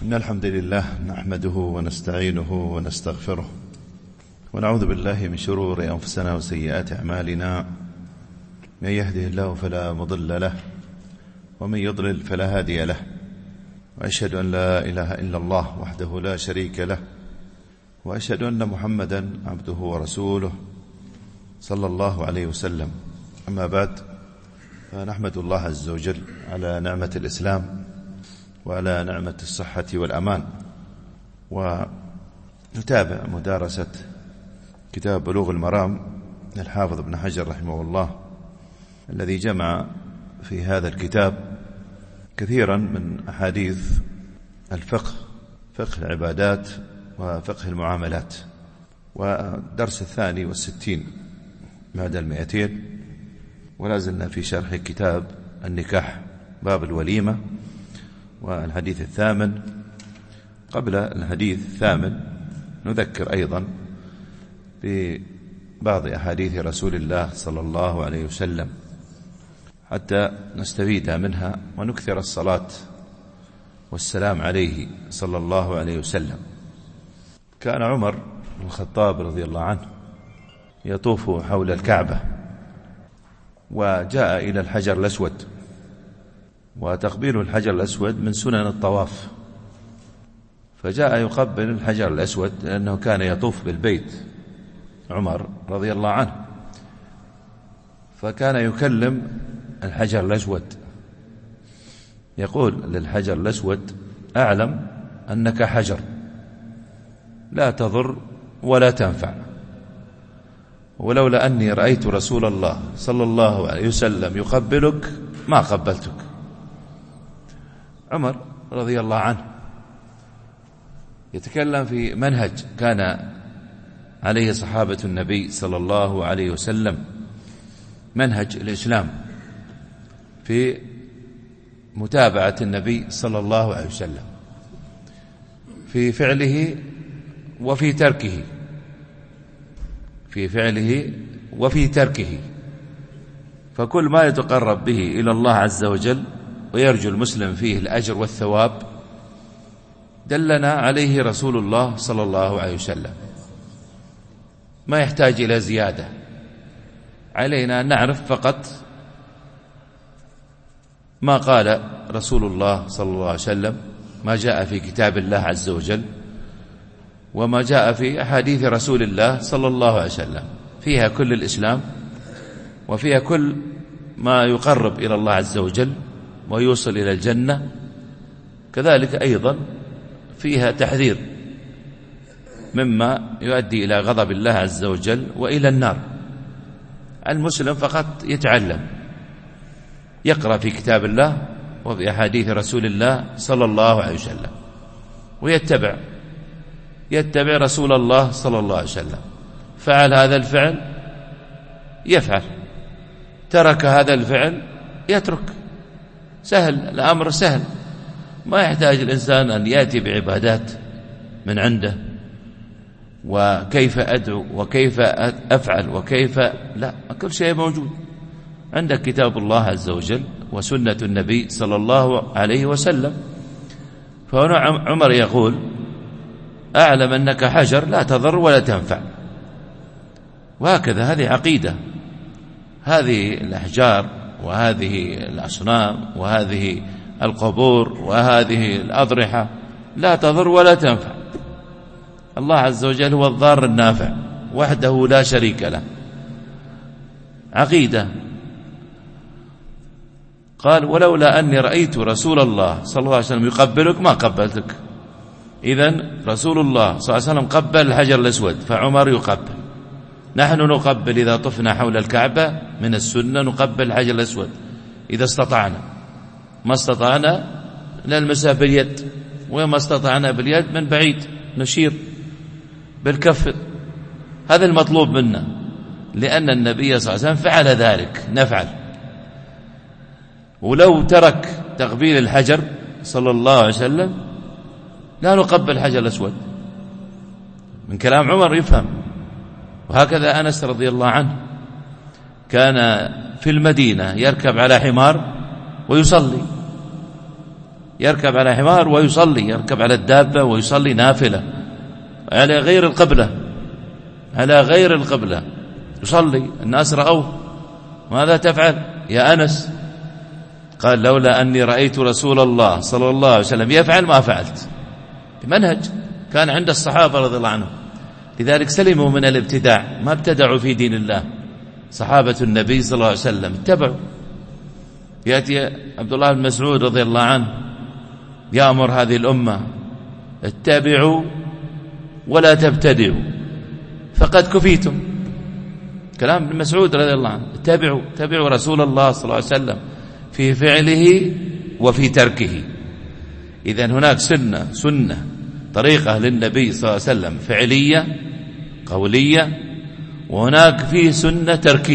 إن الحمد لله نحمده ونستعينه ونستغفره ونعوذ بالله من شرور أنفسنا وسيئات أعمالنا. من يهده الله فلا مضل له ومن يضلل فلا هادي له، وأشهد أن لا إله إلا الله وحده لا شريك له، وأشهد أن محمدا عبده ورسوله صلى الله عليه وسلم. أما بعد، فنحمد الله عز وجل على نعمة الإسلام وعلى نعمة الصحة والأمان، ونتابع مدارسة كتاب بلوغ المرام للحافظ ابن حجر رحمه الله، الذي جمع في هذا الكتاب كثيرا من أحاديث الفقه، فقه العبادات وفقه المعاملات. والدرس 62 بعد 200، ولا زلنا في شرح كتاب النكاح باب الوليمة، والحديث 8. قبل الحديث 8 نذكر أيضا ببعض أحاديث رسول الله صلى الله عليه وسلم حتى نستفيد منها ونكثر الصلاة والسلام عليه صلى الله عليه وسلم. كان عمر بن الخطاب رضي الله عنه يطوف حول الكعبة، وجاء إلى الحجر الأسود، وتقبيل الحجر الأسود من سنن الطواف، فجاء يقبل الحجر الأسود لأنه كان يطوف بالبيت عمر رضي الله عنه، فكان يكلم الحجر الأسود، يقول للحجر الأسود: أعلم أنك حجر لا تضر ولا تنفع، ولولا أني رأيت رسول الله صلى الله عليه وسلم يقبلك ما قبلتك. عمر رضي الله عنه يتكلم في منهج كان عليه صحابة النبي صلى الله عليه وسلم، منهج الإسلام في متابعة النبي صلى الله عليه وسلم في فعله وفي تركه، في فعله وفي تركه. فكل ما يتقرب به إلى الله عز وجل ويرجو المسلم فيه الأجر والثواب دلنا عليه رسول الله صلى الله عليه وسلم، ما يحتاج إلى زيادة. علينا أن نعرف فقط ما قال رسول الله صلى الله عليه وسلم، ما جاء في كتاب الله عز وجل وما جاء في أحاديث رسول الله صلى الله عليه وسلم، فيها كل الإسلام وفيها كل ما يقرب إلى الله عز وجل ويوصل إلى الجنة. كذلك أيضا فيها تحذير مما يؤدي إلى غضب الله عز وجل وإلى النار. المسلم فقط يتعلم، يقرأ في كتاب الله وفي أحاديث رسول الله صلى الله عليه وسلم، يتبع رسول الله صلى الله عليه وسلم. فعل هذا الفعل يفعل، ترك هذا الفعل يترك. سهل الأمر، سهل، ما يحتاج الإنسان أن يأتي بعبادات من عنده وكيف أدعو وكيف أفعل وكيف لا، كل شيء موجود عندك، كتاب الله عز وجل وسنة النبي صلى الله عليه وسلم. فهنا عمر يقول: أعلم أنك حجر لا تضر ولا تنفع. وهكذا هذه عقيدة، هذه الأحجار وهذه الأصنام وهذه القبور وهذه الأضرحة لا تضر ولا تنفع. الله عز وجل هو الضار النافع وحده لا شريك له. عقيدة. قال: ولولا أني رأيت رسول الله صلى الله عليه وسلم يقبلك ما قبلتك. إذن رسول الله صلى الله عليه وسلم قبل الحجر الأسود، فعمر يقبل. نحن نقبل إذا طفنا حول الكعبة من السنة، نقبل الحجر الأسود إذا استطعنا، ما استطعنا نلمسها باليد، وما استطعنا باليد من بعيد نشير بالكف. هذا المطلوب منا، لأن النبي صلى الله عليه وسلم فعل ذلك، نفعل. ولو ترك تقبيل الحجر صلى الله عليه وسلم لا نقبل الحجر الأسود. من كلام عمر يفهم. وهكذا أنس رضي الله عنه كان في المدينة يركب على حمار ويصلي، يركب على حمار ويصلي، يركب على الدابة ويصلي نافلة على غير القبلة، على غير القبلة يصلي، الناس رأوه. ماذا تفعل يا أنس؟ قال لولا أني رأيت رسول الله صلى الله عليه وسلم يفعل ما فعلت. منهج كان عند الصحابة رضي الله عنهم، لذلك سلموا من الابتداع، ما ابتدعوا في دين الله. صحابة النبي صلى الله عليه وسلم اتبعوا. يأتي عبد الله بن مسعود رضي الله عنه يأمر هذه الأمة اتبعوا ولا تبتدعوا فقد كفيتم. كلام ابن مسعود رضي الله عنه، اتبعوا رسول الله صلى الله عليه وسلم في فعله وفي تركه. إذن هناك سنة طريقة للنبي صلى الله عليه وسلم فعلية قولية، وهناك فيه سنة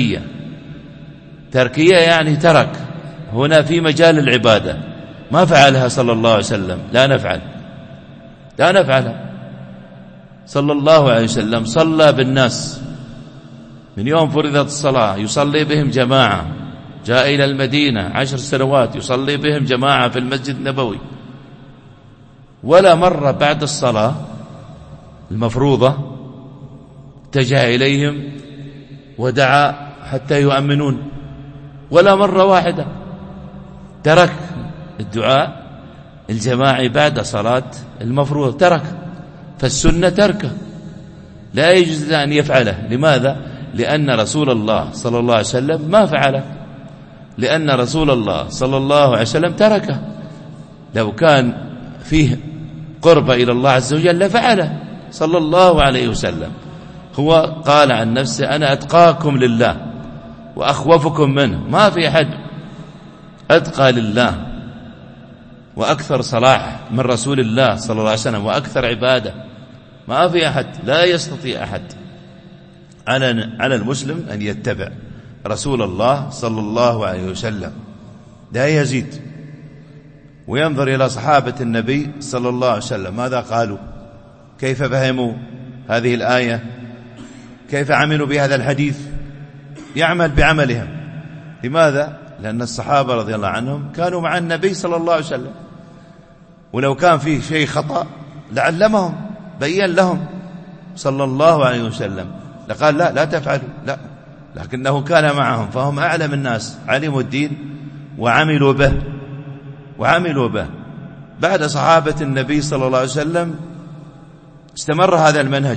تركية يعني ترك. هنا في مجال العبادة ما فعلها صلى الله عليه وسلم، لا نفعلها. صلى الله عليه وسلم صلى بالناس من يوم فرضت الصلاة، يصلي بهم جماعة. جاء إلى المدينة 10 سنوات يصلي بهم جماعة في المسجد النبوي، ولا مرة بعد الصلاة المفروضة اتجه إليهم ودعا حتى يؤمنون، ولا مرة واحدة. ترك الدعاء الجماعي بعد صلاة المفروض، ترك. فالسنة تركه، لا يجوز أن يفعله. لماذا؟ لأن رسول الله صلى الله عليه وسلم ما فعله، لأن رسول الله صلى الله عليه وسلم تركه. لو كان فيه قرب إلى الله عز وجل لفعله صلى الله عليه وسلم. هو قال عن نفسه أنا أتقاكم لله وأخوفكم منه. ما في أحد أتقى لله وأكثر صلاح من رسول الله صلى الله عليه وسلم وأكثر عبادة. ما في أحد، لا يستطيع أحد على المسلم أن يتبع رسول الله صلى الله عليه وسلم، لا يزيد. وينظر إلى صحابة النبي صلى الله عليه وسلم ماذا قالوا، كيف فهموا هذه الآية، كيف عملوا بهذا الحديث، يعمل بعملهم. لماذا؟ لأن الصحابة رضي الله عنهم كانوا مع النبي صلى الله عليه وسلم، ولو كان فيه شيء خطأ لعلمهم، بين لهم صلى الله عليه وسلم، لقال لا تفعلوا، لا. لكنه كان معهم فهم أعلم الناس، علموا الدين وعملوا به. بعد صحابة النبي صلى الله عليه وسلم استمر هذا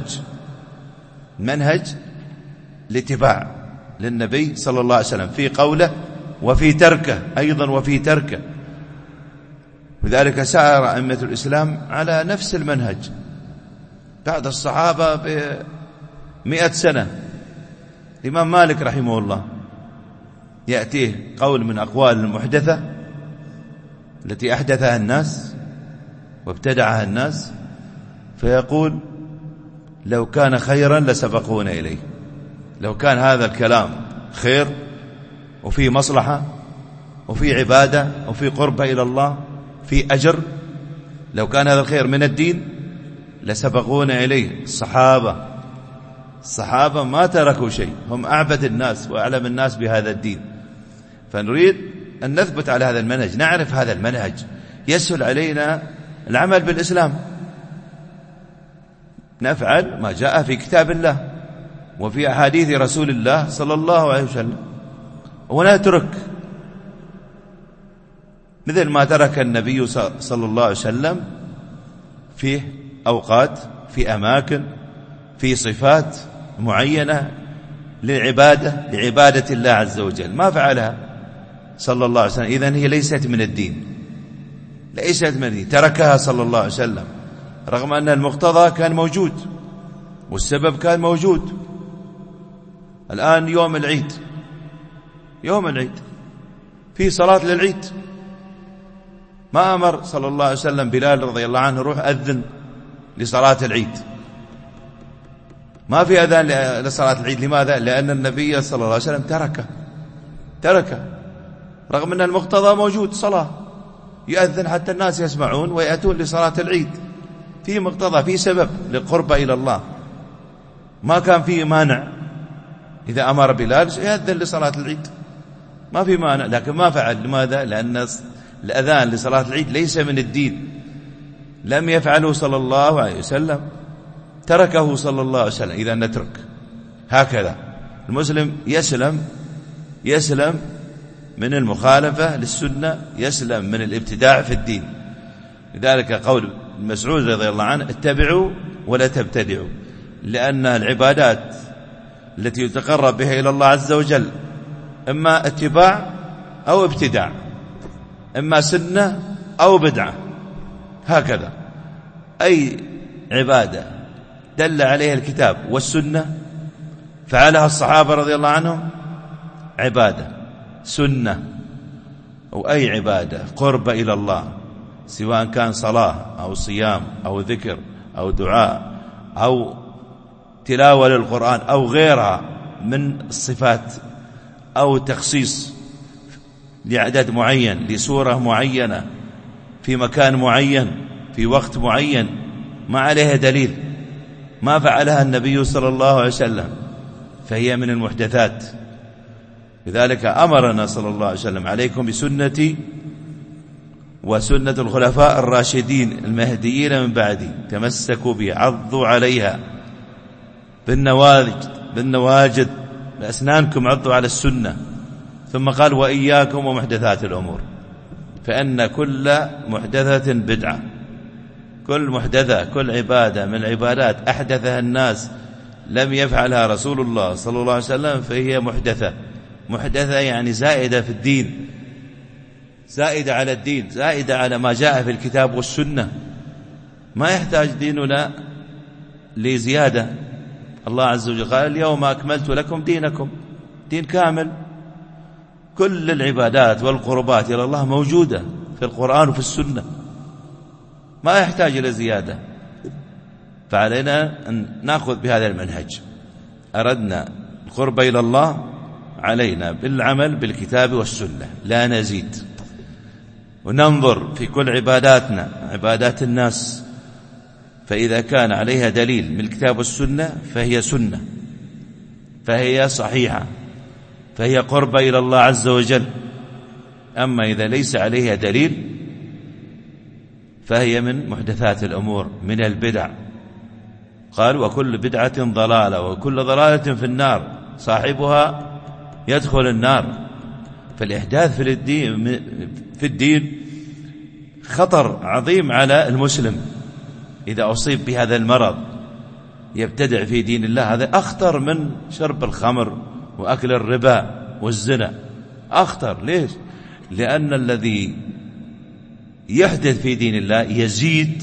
المنهج الاتباع للنبي صلى الله عليه وسلم في قوله وفي تركه أيضا، وفي تركه. لذلك سار أئمة الإسلام على نفس المنهج بعد الصحابة ب100 سنة. الإمام مالك رحمه الله يأتيه قول من أقوال المحدثة التي أحدثها الناس وابتدعها الناس، فيقول لو كان خيرا لسبقونا إليه. لو كان هذا الكلام خير وفي مصلحة وفي عبادة وفي قرب إلى الله في أجر، لو كان هذا الخير من الدين لسبقونا إليه. الصحابة ما تركوا شيء، هم أعبد الناس وأعلم الناس بهذا الدين. فنريد أن نثبت على هذا المنهج، نعرف هذا المنهج، يسهل علينا العمل بالإسلام. نفعل ما جاء في كتاب الله وفي أحاديث رسول الله صلى الله عليه وسلم، ونترك مثل ما ترك النبي صلى الله عليه وسلم في أوقات، في أماكن، في صفات معينة لعبادة الله عز وجل، ما فعلها صلى الله عليه وسلم. إذن هي ليست من الدين، تركها صلى الله عليه وسلم، رغم أن المقتضى كان موجود والسبب كان موجود. الآن يوم العيد في صلاة للعيد، ما أمر صلى الله عليه وسلم بلال رضي الله عنه روح أذن لصلاة العيد، ما في أذان لصلاة العيد. لماذا؟ لأن النبي صلى الله عليه وسلم تركه رغم أن المقتضى موجود، صلاة يؤذن حتى الناس يسمعون ويأتون لصلاة العيد، في مقتضى، في سبب للقرب إلى الله، ما كان فيه مانع. إذا أمر بلال يأذن لصلاة العيد ما في مانع، لكن ما فعل. لماذا؟ لأن الأذان لصلاة العيد ليس من الدين، لم يفعله صلى الله عليه وسلم، تركه صلى الله عليه وسلم. إذا نترك هكذا المسلم يسلم من المخالفة للسنة، يسلم من الابتداع في الدين. لذلك قول مسعود رضي الله عنه: اتبعوا ولا تبتدعوا، لأن العبادات التي يتقرب بها إلى الله عز وجل إما اتباع أو ابتداع، إما سنة أو بدعة، هكذا. أي عبادة دل عليها الكتاب والسنة فعلها الصحابة رضي الله عنهم عبادة سنة، أو أي عبادة قرب إلى الله، سواء كان صلاة أو صيام أو ذكر أو دعاء أو تلاوة للقرآن أو غيرها من الصفات، أو تخصيص لعدد معين لسورة معينة في مكان معين في وقت معين ما عليها دليل، ما فعلها النبي صلى الله عليه وسلم، فهي من المحدثات. لذلك أمرنا صلى الله عليه وسلم: عليكم بسنتي وسنة الخلفاء الراشدين المهديين من بعدي، تمسكوا بي، عضوا عليها بالنواجد بأسنانكم، عضوا على السنة. ثم قال: وإياكم ومحدثات الأمور، فإن كل محدثة بدعة. كل محدثة، كل عبادة من العبادات أحدثها الناس لم يفعلها رسول الله صلى الله عليه وسلم فهي محدثة يعني زائدة في الدين، زائدة على الدين، زائدة على ما جاء في الكتاب والسنة. ما يحتاج ديننا لزيادة. الله عز وجل قال: اليوم أكملت لكم دينكم، دين كامل. كل العبادات والقربات إلى الله موجودة في القرآن وفي السنة، ما يحتاج إلى زيادة. فعلينا أن نأخذ بهذا المنهج. أردنا القرب إلى الله، علينا بالعمل بالكتاب والسنة، لا نزيد. وننظر في كل عباداتنا، عبادات الناس، فإذا كان عليها دليل من الكتاب والسنة فهي سنة، فهي صحيحة، فهي قرب إلى الله عز وجل. أما إذا ليس عليها دليل فهي من محدثات الأمور، من البدع. قال: وكل بدعة ضلالة وكل ضلالة في النار، صاحبها يدخل النار. فالإحداث في الدين خطر عظيم على المسلم. إذا أصيب بهذا المرض يبتدع في دين الله، هذا أخطر من شرب الخمر وأكل الربا والزنا، أخطر. ليش؟ لأن الذي يحدث في دين الله يزيد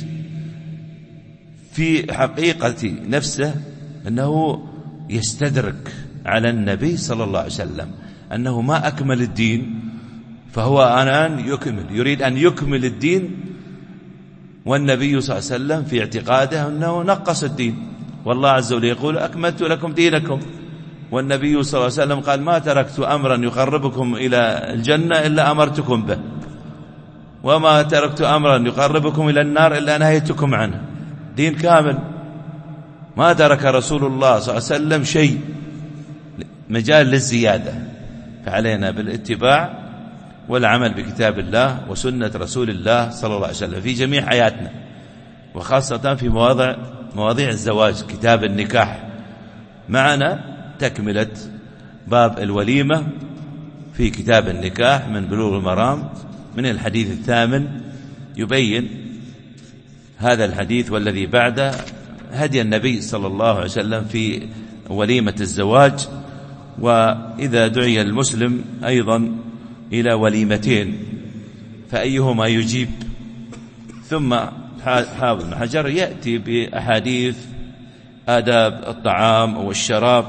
في حقيقة نفسه أنه يستدرك على النبي صلى الله عليه وسلم، أنه ما أكمل الدين، فهو الآن يريد أن يكمل الدين، والنبي صلى الله عليه وسلم في اعتقاده أنه نقص الدين. والله عز وجل يقول: أكملت لكم دينكم. والنبي صلى الله عليه وسلم قال: ما تركت أمرا يقربكم إلى الجنة إلا أمرتكم به، وما تركت أمرا يقربكم إلى النار إلا نهيتكم عنه. دين كامل، ما ترك رسول الله صلى الله عليه وسلم شيء مجال للزيادة. فعلينا بالاتباع والعمل بكتاب الله وسنة رسول الله صلى الله عليه وسلم في جميع حياتنا، وخاصة في مواضيع الزواج، كتاب النكاح. معنا تكملة باب الوليمة في كتاب النكاح من بلوغ المرام، من الحديث 8 يبين هذا الحديث والذي بعده هدي النبي صلى الله عليه وسلم في وليمة الزواج. وإذا دعي المسلم أيضا إلى وليمتين فأيهما يجيب. ثم حافظ بن حجر يأتي بأحاديث آداب الطعام والشراب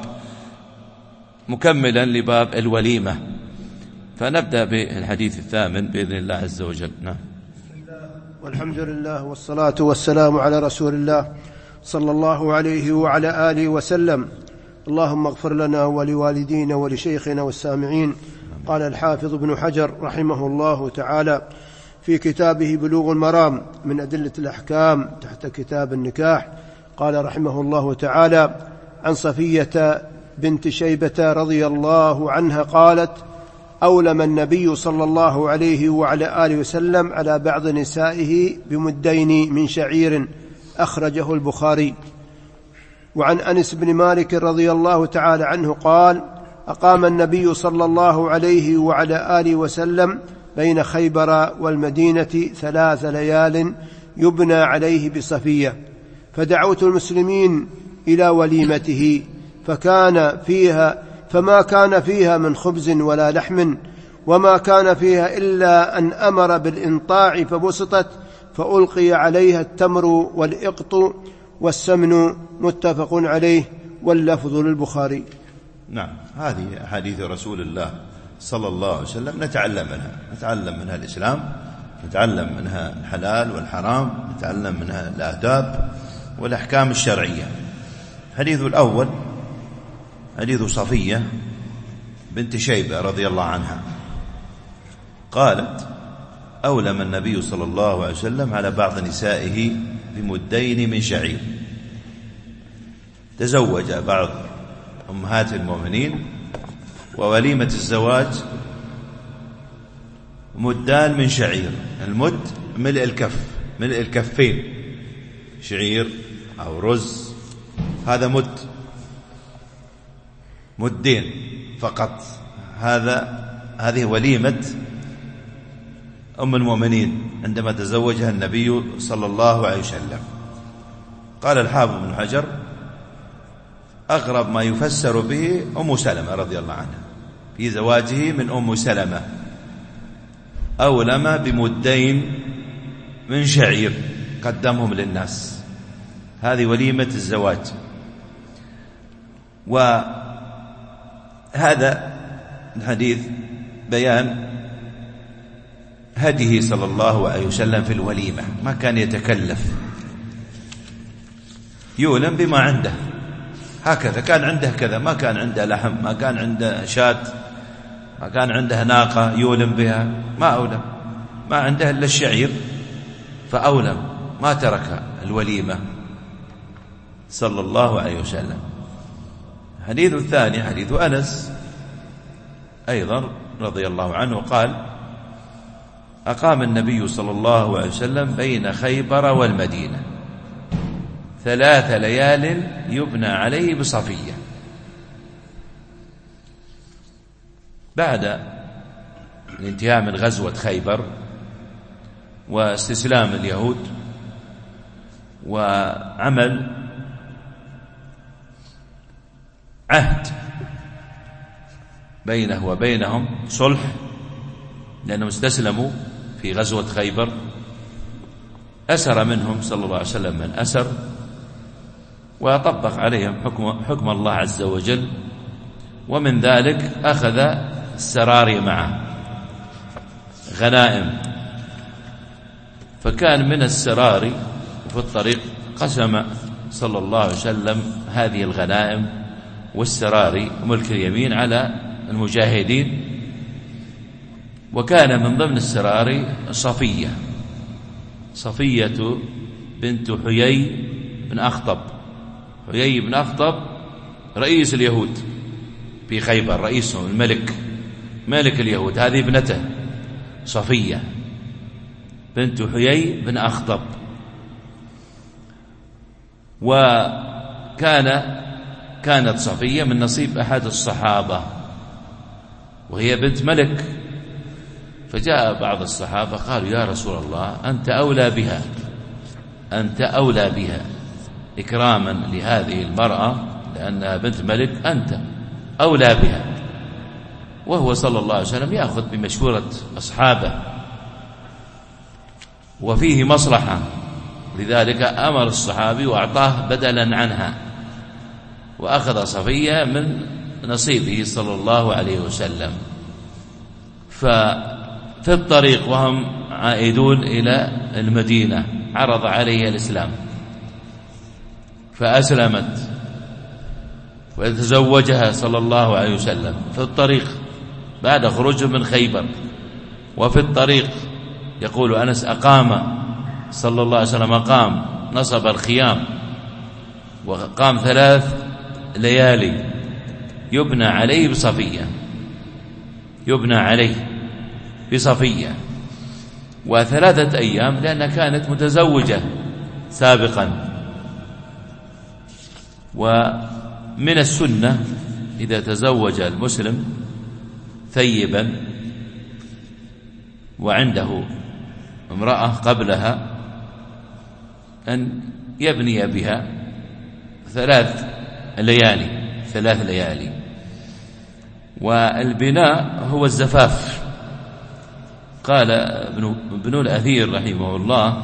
مكملا لباب الوليمة. فنبدأ بالحديث 8 بإذن الله عز وجل. نعم. والحمد لله والصلاة والسلام على رسول الله صلى الله عليه وعلى آله وسلم. اللهم اغفر لنا ولوالدينا ولشيخنا والسامعين. قال الحافظ ابن حجر رحمه الله تعالى في كتابه بلوغ المرام من أدلة الأحكام تحت كتاب النكاح، قال رحمه الله تعالى: عن صفية بنت شيبة رضي الله عنها قالت: أولم النبي صلى الله عليه وعلى آله وسلم على بعض نسائه بمدين من شعير، أخرجه البخاري. وعن أنس بن مالك رضي الله تعالى عنه قال: أقام النبي صلى الله عليه وعلى آله وسلم بين خيبر والمدينة 3 ليال يبنى عليه بصفية، فدعوت المسلمين إلى وليمته، فما كان فيها من خبز ولا لحم، وما كان فيها إلا أن أمر بالإنطاع فبسطت، فألقي عليها التمر والإقط والسمن، متفق عليه، واللفظ للبخاري. نعم، هذه أحاديث رسول الله صلى الله عليه وسلم نتعلم منها الإسلام، نتعلم منها الحلال والحرام، نتعلم منها الآداب والأحكام الشرعية. الحديث الأول حديث صفية بنت شيبة رضي الله عنها، قالت: أولم النبي صلى الله عليه وسلم على بعض نسائه بمدين من شعير. تزوج بعض أمهات المؤمنين، ووليمة الزواج مدان من شعير. المد ملء الكف، ملء الكفين، شعير أو رز، هذا مدين فقط. هذه وليمة أم المؤمنين عندما تزوجها النبي صلى الله عليه وسلم. قال الحافظ بن حجر: أغرب ما يفسر به أم سلمة رضي الله عنها في زواجه من أم سلمة، أولم بمدين من شعير قدمهم للناس، هذه وليمة الزواج. وهذا الحديث بيان هديه صلى الله عليه وسلم في الوليمة، ما كان يتكلف، يولم بما عنده، هكذا كان عنده كذا، ما كان عنده لحم، ما كان عنده شاة، ما كان عنده ناقة يولم بها، ما أولم، ما عنده إلا الشعير فأولم، ما ترك الوليمة صلى الله عليه وسلم. الحديث الثاني حديث أنس أيضا رضي الله عنه قال: أقام النبي صلى الله عليه وسلم بين خيبر والمدينة 3 ليال يبنى عليه بصفية. بعد الانتهاء من غزوة خيبر واستسلام اليهود وعمل عهد بينه وبينهم صلح، لأنهم استسلموا في غزوة خيبر، أسر منهم صلى الله عليه وسلم من أسر، وطبق عليهم حكم الله عز وجل، ومن ذلك أخذ السراري معه غنائم. فكان من السراري في الطريق قسم صلى الله عليه وسلم هذه الغنائم والسراري ملك اليمين على المجاهدين. وكان من ضمن السراري صفية بنت حيي بن أخطب. حيي بن أخطب رئيس اليهود في خيبر، رئيسهم ملك اليهود، هذه ابنته صفية بنت حيي بن أخطب. وكانت صفية من نصيب أحد الصحابة، وهي بنت ملك. فجاء بعض الصحابة قالوا: يا رسول الله، أنت أولى بها إكراما لهذه المرأة لأنها بنت ملك، أنت أولى بها. وهو صلى الله عليه وسلم يأخذ بمشورة أصحابه وفيه مصلحة، لذلك أمر الصحابي وأعطاه بدلا عنها، وأخذ صفية من نصيبه صلى الله عليه وسلم. ففي الطريق وهم عائدون إلى المدينة عرض عليها الإسلام فأسلمت، وتزوجها صلى الله عليه وسلم في الطريق بعد خروجه من خيبر. وفي الطريق يقول أنس: أقام صلى الله عليه وسلم، نصب الخيام وقام 3 ليالي يبنى عليه بصفية. يبنى عليه بصفية، و3 أيام لأنها كانت متزوجة سابقا. ومن السنة إذا تزوج المسلم ثيبا وعنده امرأة قبلها أن يبني بها 3 ليالي. والبناء هو الزفاف. قال ابن الأثير رحمه الله: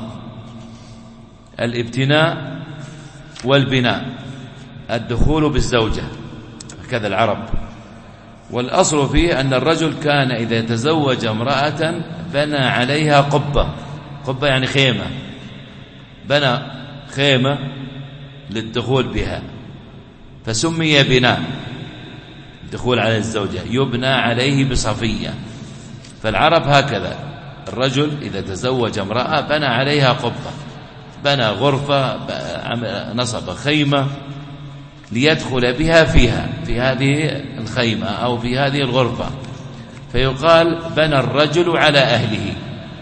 الابتناء والبناء الدخول بالزوجة، كذا العرب. والأصل فيه أن الرجل كان إذا تزوج امرأة بنى عليها قبة يعني خيمة، بنى خيمة للدخول بها، فسمي بناء. الدخول على الزوجة يبنى عليه بصفية. فالعرب هكذا، الرجل إذا تزوج امرأة بنى عليها قبة، بنى غرفة، نصب خيمة ليدخل بها في هذه الخيمة أو في هذه الغرفة، فيقال بنى الرجل على أهله.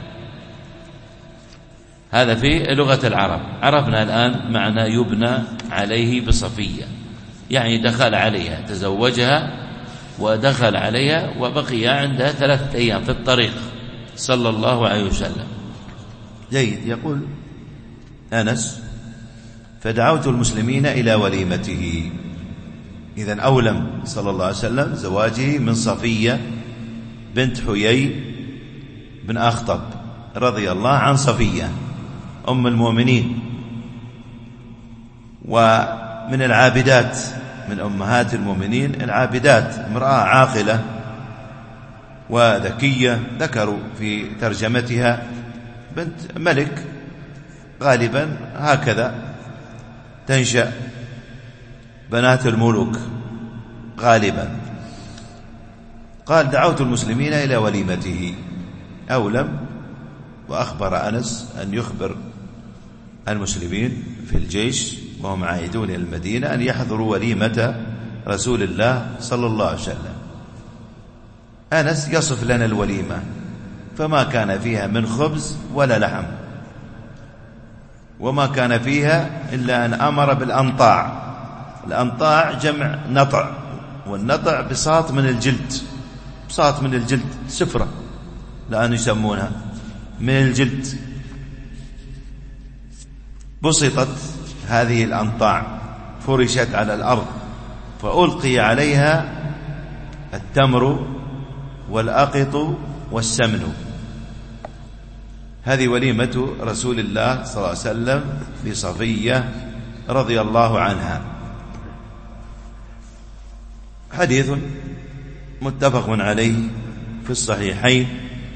هذا في لغة العرب. عرفنا الآن معنى يبنى عليه بصفية، يعني دخل عليها، تزوجها ودخل عليها وبقي عندها 3 أيام في الطريق صلى الله عليه وسلم. جيد. يقول أنس: فدعوت المسلمين إلى وليمته. إذن أولم صلى الله عليه وسلم زواجه من صفية بنت حيي بن أخطب رضي الله عن صفية أم المؤمنين، ومن العابدات، من أمهات المؤمنين العابدات، امرأة عاقلة وذكية. ذكروا في ترجمتها بنت ملك، غالبا هكذا تنشأ بنات الملوك غالبا. قال: دعوت المسلمين إلى وليمته. أولم، وأخبر أنس أن يخبر المسلمين في الجيش وهم عائدون إلى المدينة أن يحضروا وليمة رسول الله صلى الله عليه وسلم. أنس يصف لنا الوليمة، فما كان فيها من خبز ولا لحم، وما كان فيها إلا أن أمر بالأنطاع. الأنطاع جمع نطع، والنطع بساط من الجلد، بساط من الجلد، سفرة لأن يسمونها من الجلد. بسطت هذه الأنطاع، فرشت على الأرض، فألقي عليها التمر والأقط والسمن. هذه وليمة رسول الله صلى الله عليه وسلم لصفية رضي الله عنها. حديث متفق عليه في الصحيحين.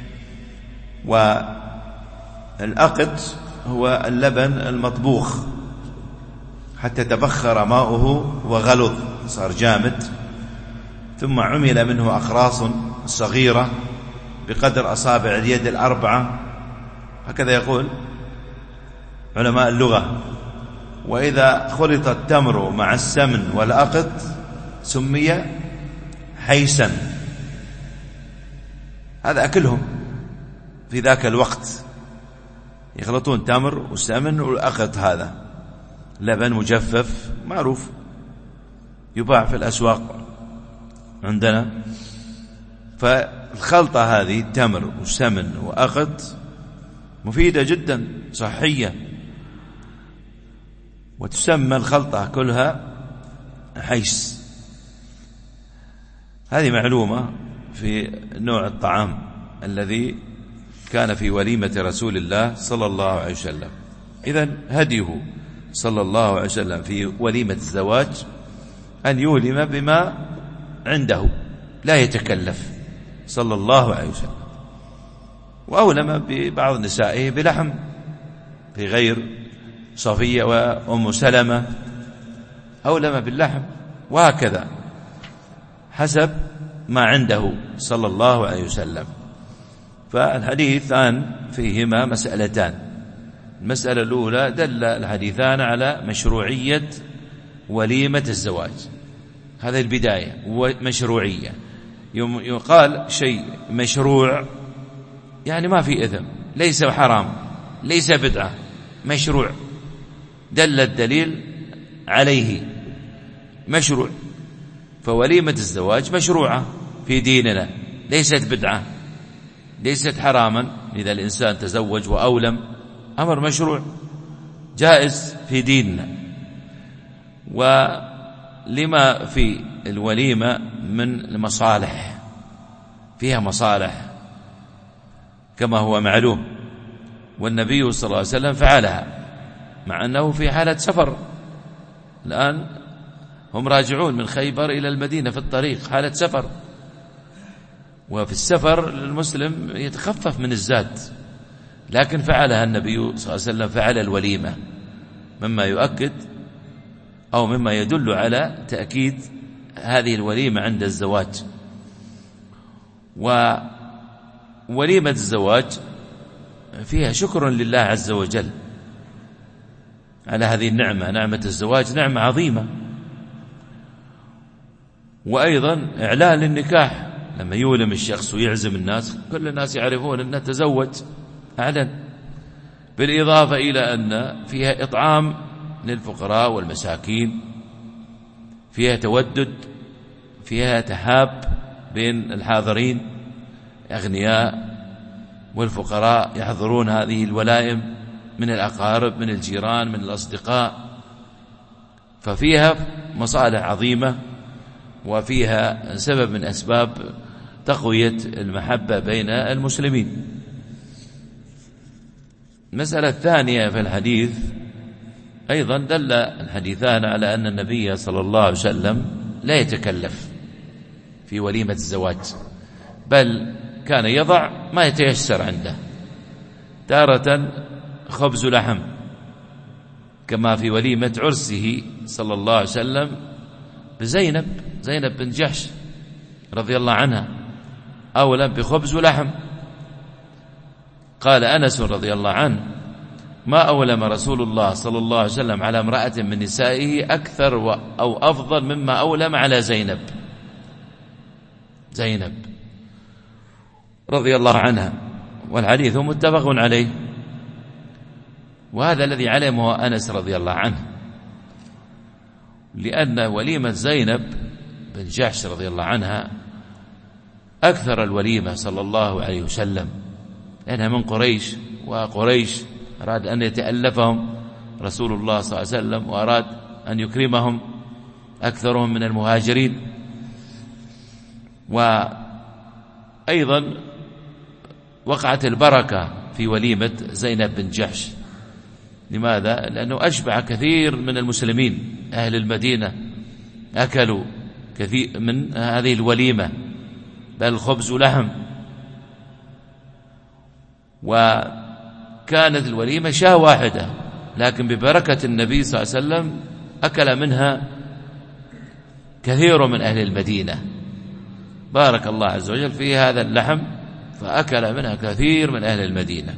والأقط هو اللبن المطبوخ حتى تبخر ماؤه وغلظ، صار جامد، ثم عمل منه أخراص صغيرة بقدر أصابع اليد 4، هكذا يقول علماء اللغة. وإذا خلط التمر مع السمن والأقط سمي حيسا. هذا أكلهم في ذاك الوقت، يخلطون تمر والسمن والأقط، هذا لبن مجفف معروف يباع في الأسواق عندنا. فالخلطة هذه تمر والسمن وأقط مفيدة جدا، صحية، وتسمى الخلطة كلها حيس. هذه معلومة في نوع الطعام الذي كان في وليمة رسول الله صلى الله عليه وسلم. إذن هديه صلى الله عليه وسلم في وليمة الزواج أن يولم بما عنده، لا يتكلف صلى الله عليه وسلم. وأولم ببعض نسائه بلحم في غير صفية وأم سلمة، أولم باللحم، وهكذا حسب ما عنده صلى الله عليه وسلم. فالحديثان فيهما مسألتان. المسألة الأولى دل الحديثان على مشروعية وليمة الزواج، هذه البداية، ومشروعية. يقال شيء مشروع يعني ما في إثم، ليس حرام، ليس بدعة، مشروع، دل الدليل عليه مشروع. فوليمة الزواج مشروعة في ديننا، ليست بدعة، ليست حراما. إذا الإنسان تزوج وأولم أمر مشروع جائز في ديننا. ولما في الوليمة من المصالح، فيها مصالح كما هو معلوم، والنبي صلى الله عليه وسلم فعلها مع أنه في حالة سفر. الآن هم راجعون من خيبر إلى المدينة في الطريق، حالة سفر، وفي السفر المسلم يتخفف من الزاد، لكن فعلها النبي صلى الله عليه وسلم، فعل الوليمة، مما يؤكد أو مما يدل على تأكيد هذه الوليمة عند الزواج. ووليمة الزواج فيها شكر لله عز وجل على هذه النعمة، نعمة الزواج نعمة عظيمة. وأيضا إعلان للنكاح، لما يولم الشخص ويعزم الناس كل الناس يعرفون أنه تزوج، أعلن. بالإضافة إلى أن فيها إطعام للفقراء والمساكين، فيها تودد، فيها تحاب بين الحاضرين، أغنياء والفقراء يحضرون هذه الولائم من الأقارب، من الجيران، من الأصدقاء. ففيها مصالح عظيمة، وفيها سبب من أسباب تقوية المحبة بين المسلمين. المسألة الثانية في الحديث، أيضا دل الحديثان على أن النبي صلى الله عليه وسلم لا يتكلف في وليمة الزواج، بل كان يضع ما يتيسر عنده، تارة خبز لحم كما في وليمة عرسه صلى الله عليه وسلم بزينب بن جحش رضي الله عنها، أولا بخبز ولحم. قال أنس رضي الله عنه: ما أولم رسول الله صلى الله عليه وسلم على امرأة من نسائه أكثر أو أفضل مما أولم على زينب رضي الله عنها. والحديث متفق عليه، وهذا الذي علمه أنس رضي الله عنه، لأن وليمة زينب بن جحش رضي الله عنها أكثر الوليمة صلى الله عليه وسلم، لأنها من قريش، وقريش أراد أن يتألفهم رسول الله صلى الله عليه وسلم، وأراد أن يكرمهم أكثرهم من المهاجرين. وأيضا وقعت البركة في وليمة زينب بن جحش. لماذا؟ لأنه أشبع كثير من المسلمين، أهل المدينة أكلوا كثير من هذه الوليمة، بل خبز لحم. وكانت الوليمة شاة واحدة، لكن ببركة النبي صلى الله عليه وسلم أكل منها كثير من أهل المدينة، بارك الله عز وجل في هذا اللحم، فأكل منها كثير من أهل المدينة.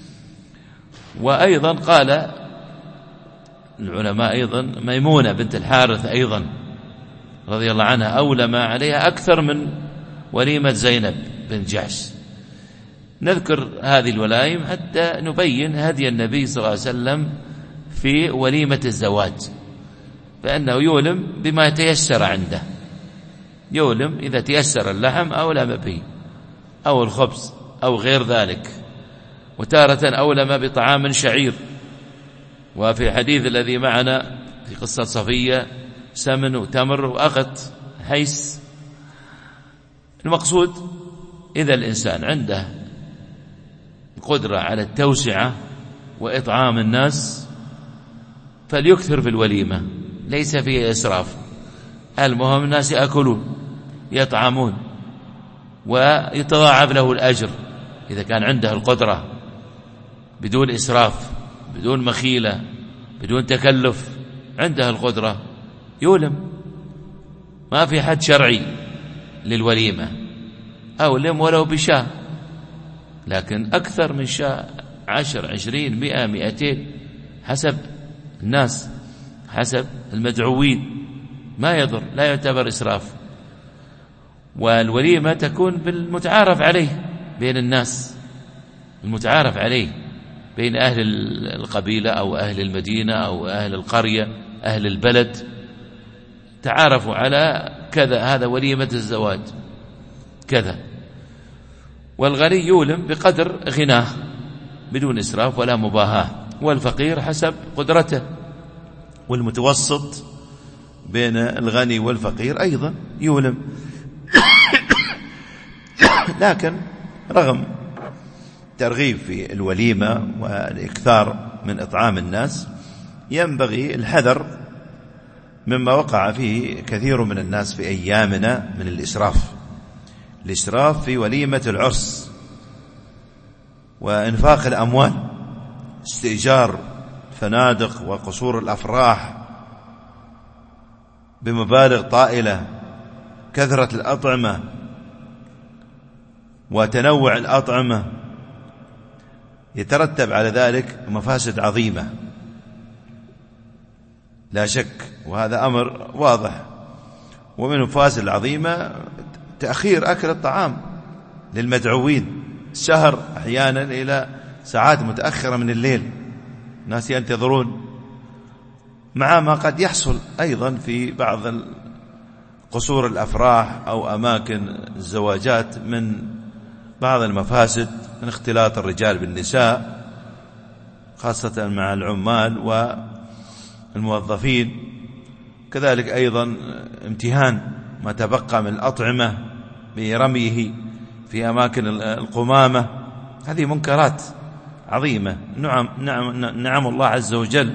وأيضا قال العلماء أيضا ميمونة بنت الحارث أيضا رضي الله عنها أولم عليها أكثر من وليمة زينب بن جحش. نذكر هذه الولائم حتى نبين هدي النبي صلى الله عليه وسلم في وليمة الزواج، فإنه يولم بما يتيسر عنده، يولم إذا تيسر اللحم أولم به أو الخبز أو غير ذلك، وتارة أولم بطعام شعير. وفي الحديث الذي معنا في قصة صفية سمن وتمر وأخت حيس. المقصود إذا الإنسان عنده قدرة على التوسعة وإطعام الناس فليكثر في الوليمة، ليس فيه إسراف، المهم الناس يأكلون يطعمون ويتضاعف له الأجر إذا كان عنده القدرة، بدون إسراف، بدون مخيلة، بدون تكلف، عنده القدرة يولم. ما في حد شرعي للوليمة، أولم ولو بشاة، لكن أكثر من شاة، 10 20 100 200 حسب الناس، حسب المدعوين، ما يضر، لا يعتبر إسراف. والوليمة تكون بالمتعارف عليه بين الناس، المتعارف عليه بين أهل القبيلة أو أهل المدينة أو أهل القرية أهل البلد، تعارفوا على كذا، هذا وليمة الزواج كذا. والغني يولم بقدر غناه بدون إسراف ولا مباهاة، والفقير حسب قدرته، والمتوسط بين الغني والفقير أيضا يولم. لكن رغم ترغيب في الوليمة والإكثار من إطعام الناس، ينبغي الحذر مما وقع فيه كثير من الناس في أيامنا من الإسراف في وليمة العرس وإنفاق الأموال، استئجار فنادق وقصور الأفراح بمبالغ طائلة، كثرة الأطعمة وتنوع الأطعمة، يترتب على ذلك مفاسد عظيمة لا شك، وهذا أمر واضح. ومن المفاسد العظيمة تأخير أكل الطعام للمدعوين، السهر أحيانا إلى ساعات متأخرة من الليل، الناس ينتظرون، مع ما قد يحصل أيضا في بعض قصور الأفراح أو أماكن الزواجات من بعض المفاسد، من اختلاط الرجال بالنساء خاصة مع العمال والموظفين، كذلك أيضا امتهان ما تبقى من الأطعمة برميه في أماكن القمامة. هذه منكرات عظيمة، نعم الله عز وجل،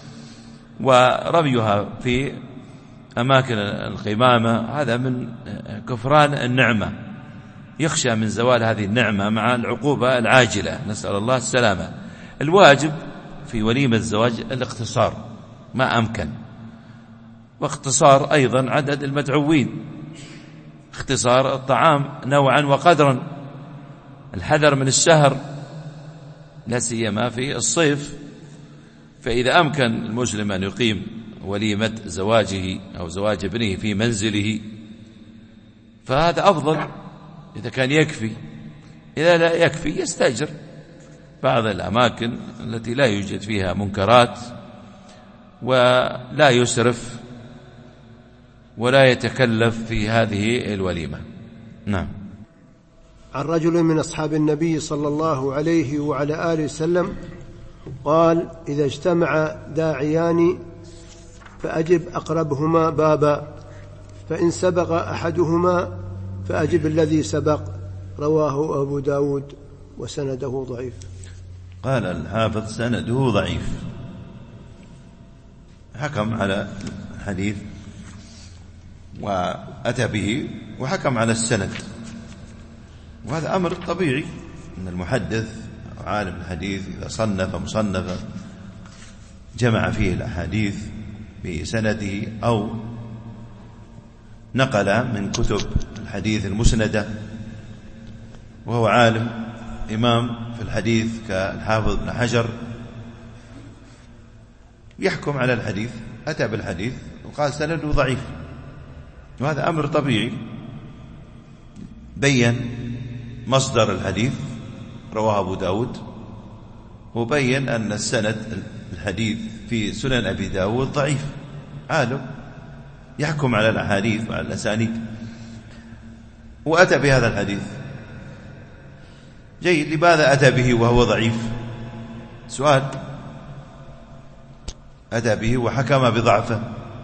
ورميها في أماكن القمامة هذا من كفران النعمة، يخشى من زوال هذه النعمة مع العقوبة العاجلة، نسأل الله السلامة. الواجب في وليمة الزواج الاقتصار ما أمكن، واختصار أيضا عدد المدعوين، اختصار الطعام نوعا وقدرا، الحذر من السهر لا سيما في الصيف. فإذا أمكن المسلم أن يقيم وليمة زواجه أو زواج ابنه في منزله فهذا أفضل إذا كان يكفي. إذا لا يكفي يستأجر بعض الأماكن التي لا يوجد فيها منكرات ولا يسرف ولا يتكلف في هذه الوليمة. نعم. عن رجل من أصحاب النبي صلى الله عليه وعلى آله وسلم قال: إذا اجتمع داعيان فأجب أقربهما بابا، فإن سبق أحدهما فأجب الذي سبق. رواه أبو داود وسنده ضعيف. قال الحافظ سنده ضعيف، حكم على الحديث وأتى به وحكم على السند، وهذا أمر طبيعي أن المحدث عالم الحديث إذا صنف مصنفا جمع فيه الأحاديث بسنده أو نقل من كتب الحديث المسندة، وهو عالم إمام في الحديث كالحافظ ابن حجر، يحكم على الحديث، أتى بالحديث وقال سنده ضعيف، وهذا أمر طبيعي. بين مصدر الحديث رواه أبو داود، وبين أن السند الحديث في سنن أبي داود ضعيف، عالم يحكم على الأحاديث وعلى الأسانيد، وأتى بهذا الحديث. جيد، لماذا أتى به وهو ضعيف؟ سؤال. أتى به وحكم بضعفه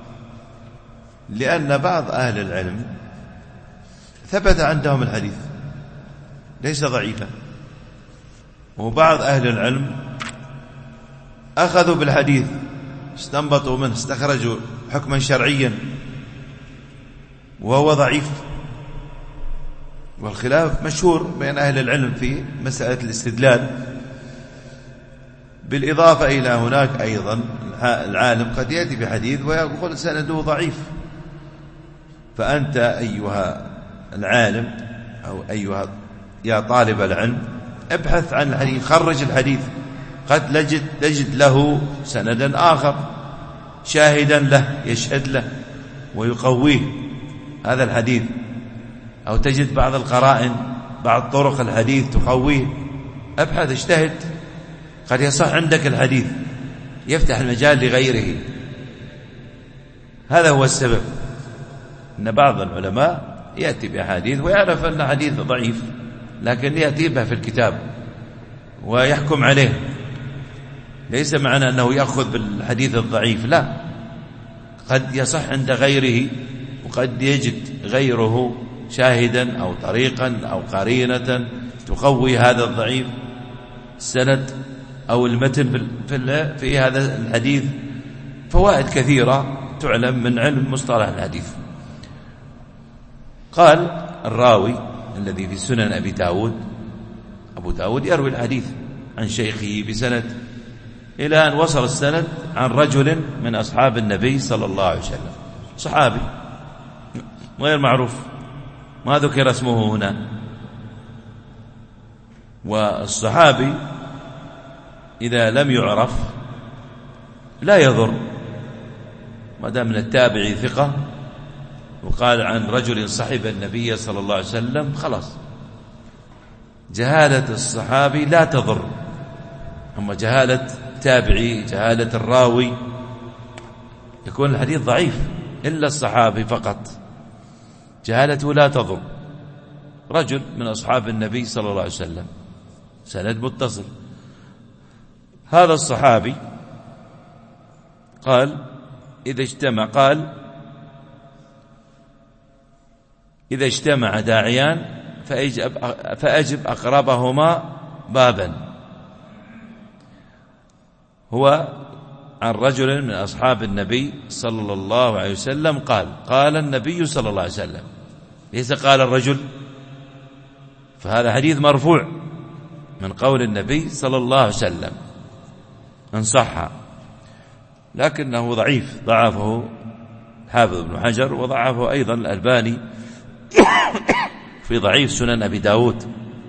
لأن بعض أهل العلم ثبت عندهم الحديث ليس ضعيفا، وبعض أهل العلم أخذوا بالحديث استنبطوا منه استخرجوا حكما شرعيا وهو ضعيف. والخلاف مشهور بين أهل العلم في مسألة الاستدلال، بالإضافة إلى هناك أيضا العالم قد يأتي بحديث ويقول سنده ضعيف، فأنت أيها العالم أو أيها يا طالب العلم ابحث عن الحديث، خرج الحديث، قد تجد له سندا آخر شاهدا له يشهد له ويقويه هذا الحديث. أو تجد بعض القرائن بعض طرق الحديث تقويه، ابحث اجتهد، قد يصح عندك الحديث، يفتح المجال لغيره. هذا هو السبب، أن بعض العلماء يأتي بأحاديث ويعرف أن حديث ضعيف، لكن يأتي به في الكتاب ويحكم عليه، ليس معنى أنه يأخذ بالحديث الضعيف، لا، قد يصح عند غيره، وقد يجد غيره شاهدا أو طريقا أو قرينة تقوي هذا الضعيف، السند أو المتن في هذا الحديث. فوائد كثيرة تعلم من علم مصطلح الحديث. قال الراوي الذي في سنن أبي داود، أبو داود يروي الحديث عن شيخه بسند إلى أن وصل السند عن رجل من أصحاب النبي صلى الله عليه وسلم، صحابي غير معروف، ما ذكر اسمه هنا. والصحابي إذا لم يعرف لا يضر، ما دام من التابعي ثقة وقال عن رجل صحب النبي صلى الله عليه وسلم، خلاص جهالة الصحابي لا تضر. أما جهالة تابعي، جهالة الراوي، يكون الحديث ضعيف، إلا الصحابي فقط جهالته لا تضر. رجل من أصحاب النبي صلى الله عليه وسلم، سند متصل. هذا الصحابي قال إذا اجتمع داعيان فأجب أقربهما بابا. هو عن رجل من أصحاب النبي صلى الله عليه وسلم قال النبي صلى الله عليه وسلم، ليس قال الرجل. فهذا حديث مرفوع من قول النبي صلى الله عليه وسلم إن صح، لكنه ضعيف، ضعفه حافظ ابن حجر، وضعفه أيضا الألباني في ضعيف سنن أبي داود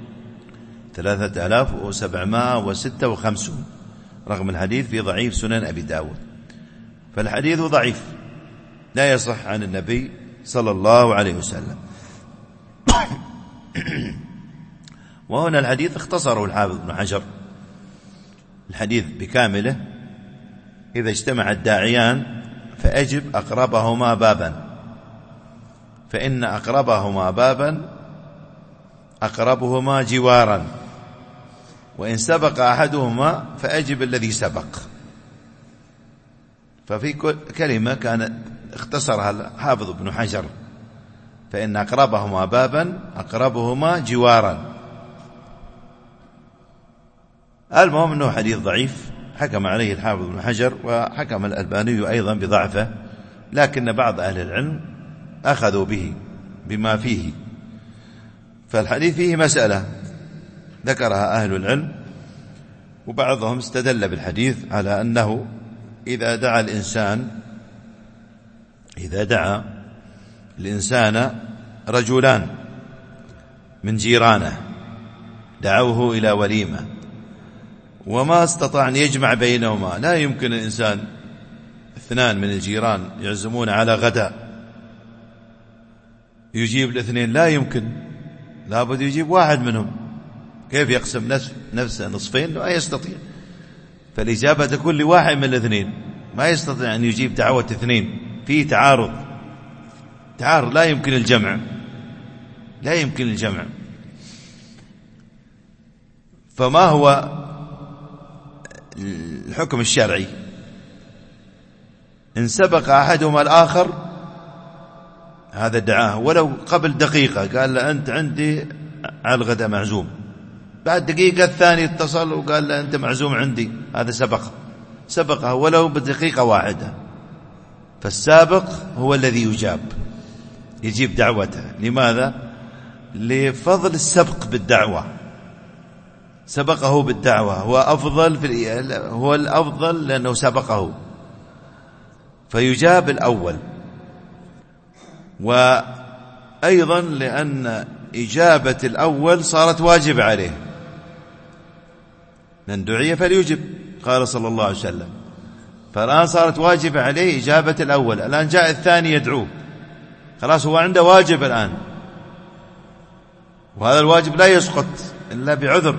3756 رقم الحديث في ضعيف سنن أبي داود. فالحديث ضعيف لا يصح عن النبي صلى الله عليه وسلم. وهنا الحديث اختصره الحافظ ابن حجر، الحديث بكامله: إذا اجتمع الداعيان فأجب أقربهما بابا، فإن أقربهما بابا أقربهما جوارا، وإن سبق أحدهما فأجب الذي سبق. ففي كلمة كان اختصرها الحافظ ابن حجر: فإن أقربهما بابا أقربهما جوارا. المهم أنه حديث ضعيف، حكم عليه الحافظ ابن حجر، وحكم الألباني أيضا بضعفه، لكن بعض أهل العلم أخذوا به بما فيه. فالحديث فيه مسألة ذكرها أهل العلم، وبعضهم استدل بالحديث على أنه إذا دعا الإنسان رجلان من جيرانه دعوه إلى وليمة وما استطاع أن يجمع بينهما، لا يمكن الإنسان اثنان من الجيران يعزمون على غداء يجيب الاثنين، لا يمكن، لابد يجيب واحد منهم. كيف يقسم نفسه نصفين؟ لا يستطيع. فالإجابة تكون لواحد من الاثنين، ما يستطيع أن يجيب دعوة اثنين، فيه تعارض، لا يمكن الجمع. فما هو الحكم الشرعي؟ إن سبق أحدهما الآخر، هذا دعاه ولو قبل دقيقة، قال له أنت عندي على الغداء معزوم، بعد دقيقة الثاني اتصل وقال له أنت معزوم عندي، هذا سبقه ولو بدقيقة واحدة. فالسابق هو الذي يجيب دعوته. لماذا؟ لفضل السبق بالدعوة، سبقه بالدعوة، هو الأفضل لأنه سبقه، فيجاب الأول. وأيضا لأن إجابة الأول صارت واجب عليه، من دعي فليجب، قال صلى الله عليه وسلم. فالآن صارت واجب عليه إجابة الأول، الآن جاء الثاني يدعوه، خلاص هو عنده واجب الآن، وهذا الواجب لا يسقط إلا بعذر،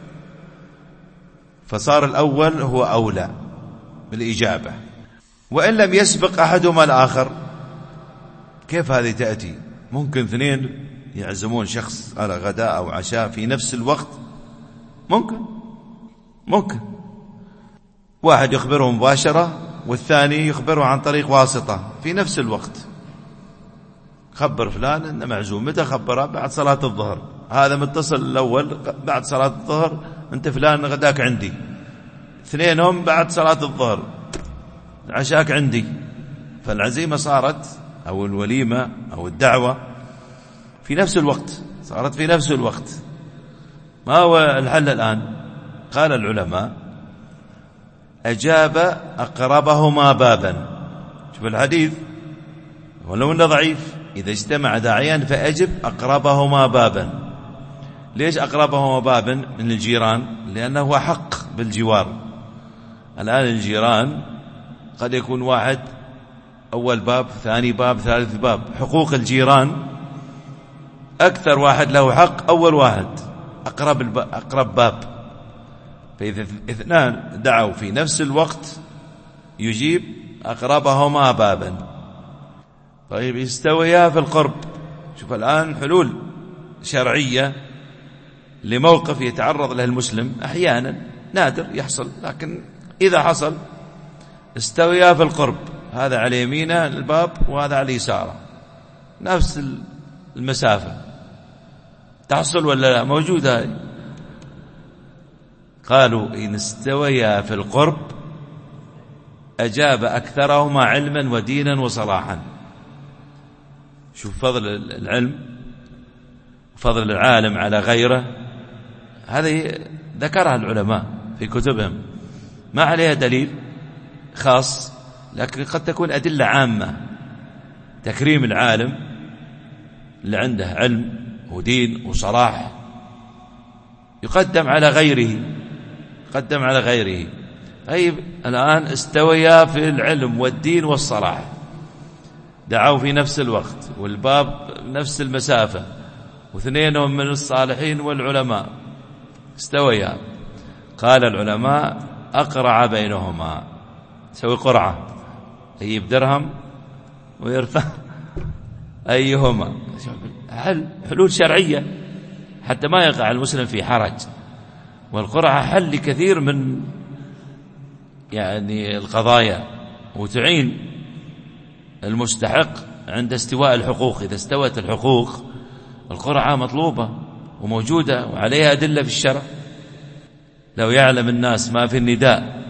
فصار الأول هو أولى بالإجابة. وإن لم يسبق أحدهما الآخر، كيف هذه تأتي؟ ممكن اثنين يعزمون شخص على غداء أو عشاء في نفس الوقت، ممكن واحد يخبره مباشرة والثاني يخبره عن طريق واسطة في نفس الوقت. خبر فلان أنه معزوم، متى خبره؟ بعد صلاة الظهر. هذا متصل الأول بعد صلاة الظهر، أنت فلان غداك عندي. اثنينهم بعد صلاة الظهر، عشاك عندي. فالعزيمة صارت، أو الوليمة أو الدعوة، في نفس الوقت، صارت في نفس الوقت. ما هو الحل الآن؟ قال العلماء: أجاب أقربهما بابا. شوف الحديث ولو أنه ضعيف، إذا اجتمع داعيان فأجب أقربهما بابا. ليش أقربهما بابا؟ من الجيران، لأنه هو حق بالجوار. الآن الجيران قد يكون واحد أول باب، ثاني باب، ثالث باب. حقوق الجيران أكثر واحد له حق أول واحد، أقرب باب. فإذا اثنان دعوا في نفس الوقت يجيب أقربهما بابا. طيب يستويا في القرب. شوف الآن حلول شرعية لموقف يتعرض له المسلم، أحيانا نادر يحصل، لكن إذا حصل استويا في القرب، هذا على يمينه الباب وهذا على يساره، نفس المسافة. تحصل ولا لا؟ موجودة هاي. قالوا: إن استويا في القرب أجاب أكثرهما علما ودينا وصلاحا. شوف فضل العلم، فضل العالم على غيره، هذه ذكرها العلماء في كتبهم، ما عليها دليل خاص، لكن قد تكون أدلة عامة. تكريم العالم اللي عنده علم ودين وصلاح يقدم على غيره، يقدم على غيره. طيب الآن استويا في العلم والدين والصلاح، دعوا في نفس الوقت والباب نفس المسافة، واثنينهم من الصالحين والعلماء، استويا. قال العلماء: أقرع بينهما. سوي قرعة، يجيب درهم ويرفع أيهما. حلول شرعية حتى ما يقع المسلم في حرج. والقرعة حل لكثير من القضايا، وتعين المستحق عند استواء الحقوق. إذا استوت الحقوق القرعة مطلوبة وموجودة وعليها أدلة في الشرع. لو يعلم الناس ما في النداء،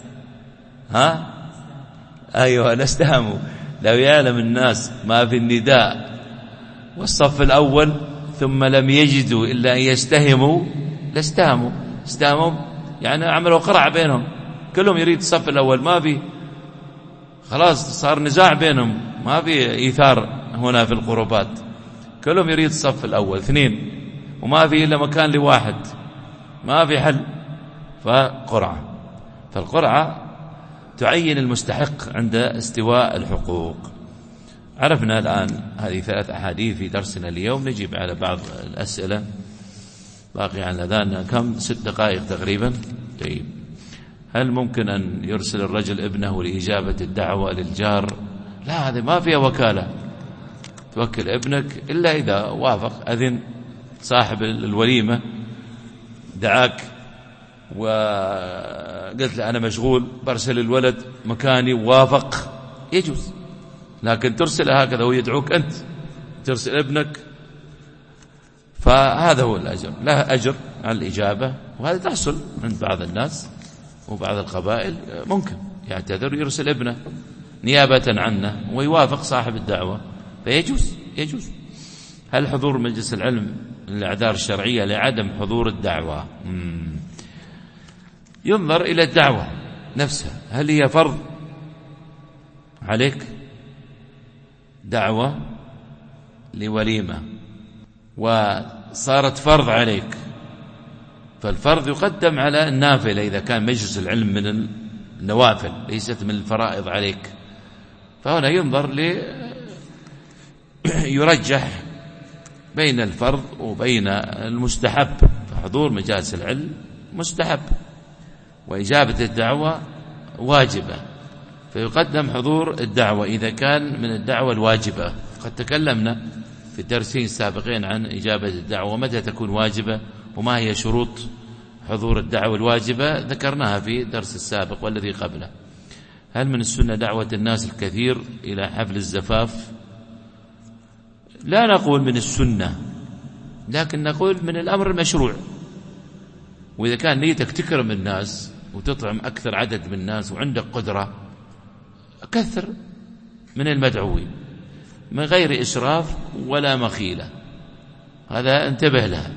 أيوة لاستهموا. لو يعلم الناس ما في النداء والصف الأول ثم لم يجدوا إلا أن يستهموا لاستهموا. استهموا يعني عملوا قرعة بينهم، كلهم يريد الصف الأول، ما في، خلاص صار نزاع بينهم، ما في إيثار هنا في القربات، كلهم يريد الصف الأول، اثنين، وما في إلا مكان لواحد، ما في حل، فقرعة. فالقرعة تعين المستحق عند استواء الحقوق. عرفنا الآن هذه 3 أحاديث في درسنا اليوم. نجيب على بعض الأسئلة. باقي عن الأذان كم؟ 6 دقائق تقريبا. طيب، هل ممكن أن يرسل الرجل ابنه لإجابة الدعوة للجار؟ لا، هذه ما فيها وكالة. توكل ابنك إلا إذا وافق، أذن صاحب الوليمة دعاك وقلت له أنا مشغول برسل الولد مكاني ووافق، يجوز. لكن ترسل هكذا ويدعوك أنت ترسل ابنك، فهذا هو الأجر، له أجر على الإجابة. وهذا تحصل من بعض الناس وبعض القبائل، ممكن يعتذر يرسل ابنه نيابة عنه ويوافق صاحب الدعوة، فيجوز. يجوز. هل حضور مجلس العلم للأعذار الشرعية لعدم حضور الدعوة؟ ينظر إلى الدعوة نفسها، هل هي فرض عليك؟ دعوة لوليمة وصارت فرض عليك، فالفرض يقدم على النافلة إذا كان مجلس العلم من النوافل ليست من الفرائض عليك. فهنا ينظر يرجح بين الفرض وبين المستحب، فحضور مجالس العلم مستحب وإجابة الدعوة واجبة، فيقدم حضور الدعوة إذا كان من الدعوة الواجبة. قد تكلمنا في الدرسين السابقين عن إجابة الدعوة ومتى تكون واجبة وما هي شروط حضور الدعوة الواجبة، ذكرناها في الدرس السابق والذي قبله. هل من السنة دعوة الناس الكثير إلى حفل الزفاف؟ لا نقول من السنة، لكن نقول من الأمر المشروع. وإذا كان نيتك تكرم الناس وتطعم أكثر عدد من الناس وعندك قدرة، كثر من المدعوين من غير إسراف ولا مخيلة، هذا انتبه لها.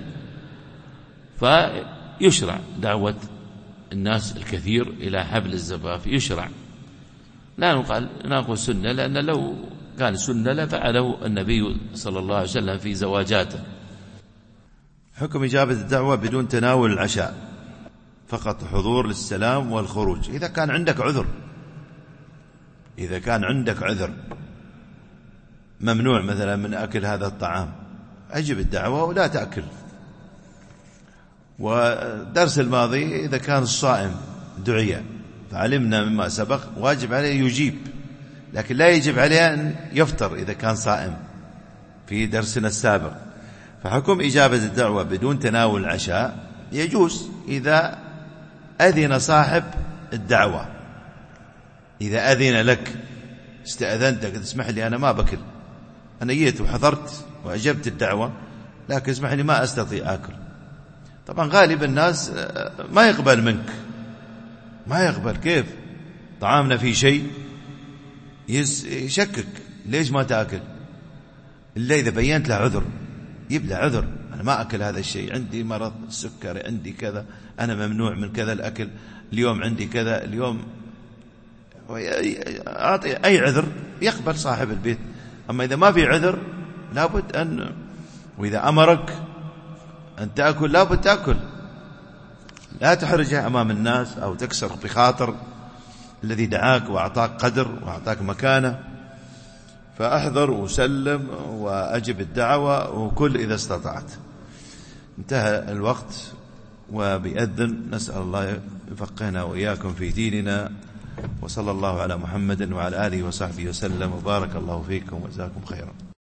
فيشرع دعوة الناس الكثير إلى حفل الزفاف، يشرع، لا نقول سنة، لأن لو كان سنة لفعله النبي صلى الله عليه وسلم في زواجاته. حكم إجابة الدعوة بدون تناول العشاء، فقط حضور للسلام والخروج. إذا كان عندك عذر، إذا كان عندك عذر ممنوع مثلا من أكل هذا الطعام، أجب الدعوة ولا تأكل. والدرس الماضي إذا كان الصائم دعية فعلمنا مما سبق واجب عليه يجيب، لكن لا يجب عليه أن يفطر إذا كان صائم في درسنا السابق. فحكم إجابة الدعوة بدون تناول العشاء يجوز إذا أذن صاحب الدعوة، إذا أذن لك، استأذنتك تسمح لي أنا ما بكل، أنا جيت وحضرت وأجبت الدعوة لكن اسمح لي ما أستطيع أكل. طبعا غالب الناس ما يقبل منك، ما يقبل، كيف طعامنا فيه شيء، يشكك ليش ما تأكل، إلا إذا بينت له عذر، يبدأ عذر، أنا ما أكل هذا الشيء، عندي مرض السكري، عندي كذا، أنا ممنوع من كذا الأكل، اليوم عندي كذا، اليوم أعطي أي عذر يقبل صاحب البيت. أما إذا ما في عذر لابد أن، وإذا أمرك أن تأكل لابد تأكل، لا تحرجه أمام الناس أو تكسر بخاطر الذي دعاك وأعطاك قدر وأعطاك مكانة. فأحضر وسلم وأجب الدعوة وكل إذا استطعت. انتهى الوقت وبيأذن، نسأل الله يفقهنا وإياكم في ديننا، وصلى الله على محمد وعلى آله وصحبه وسلم، وبارك الله فيكم وجزاكم خيرا.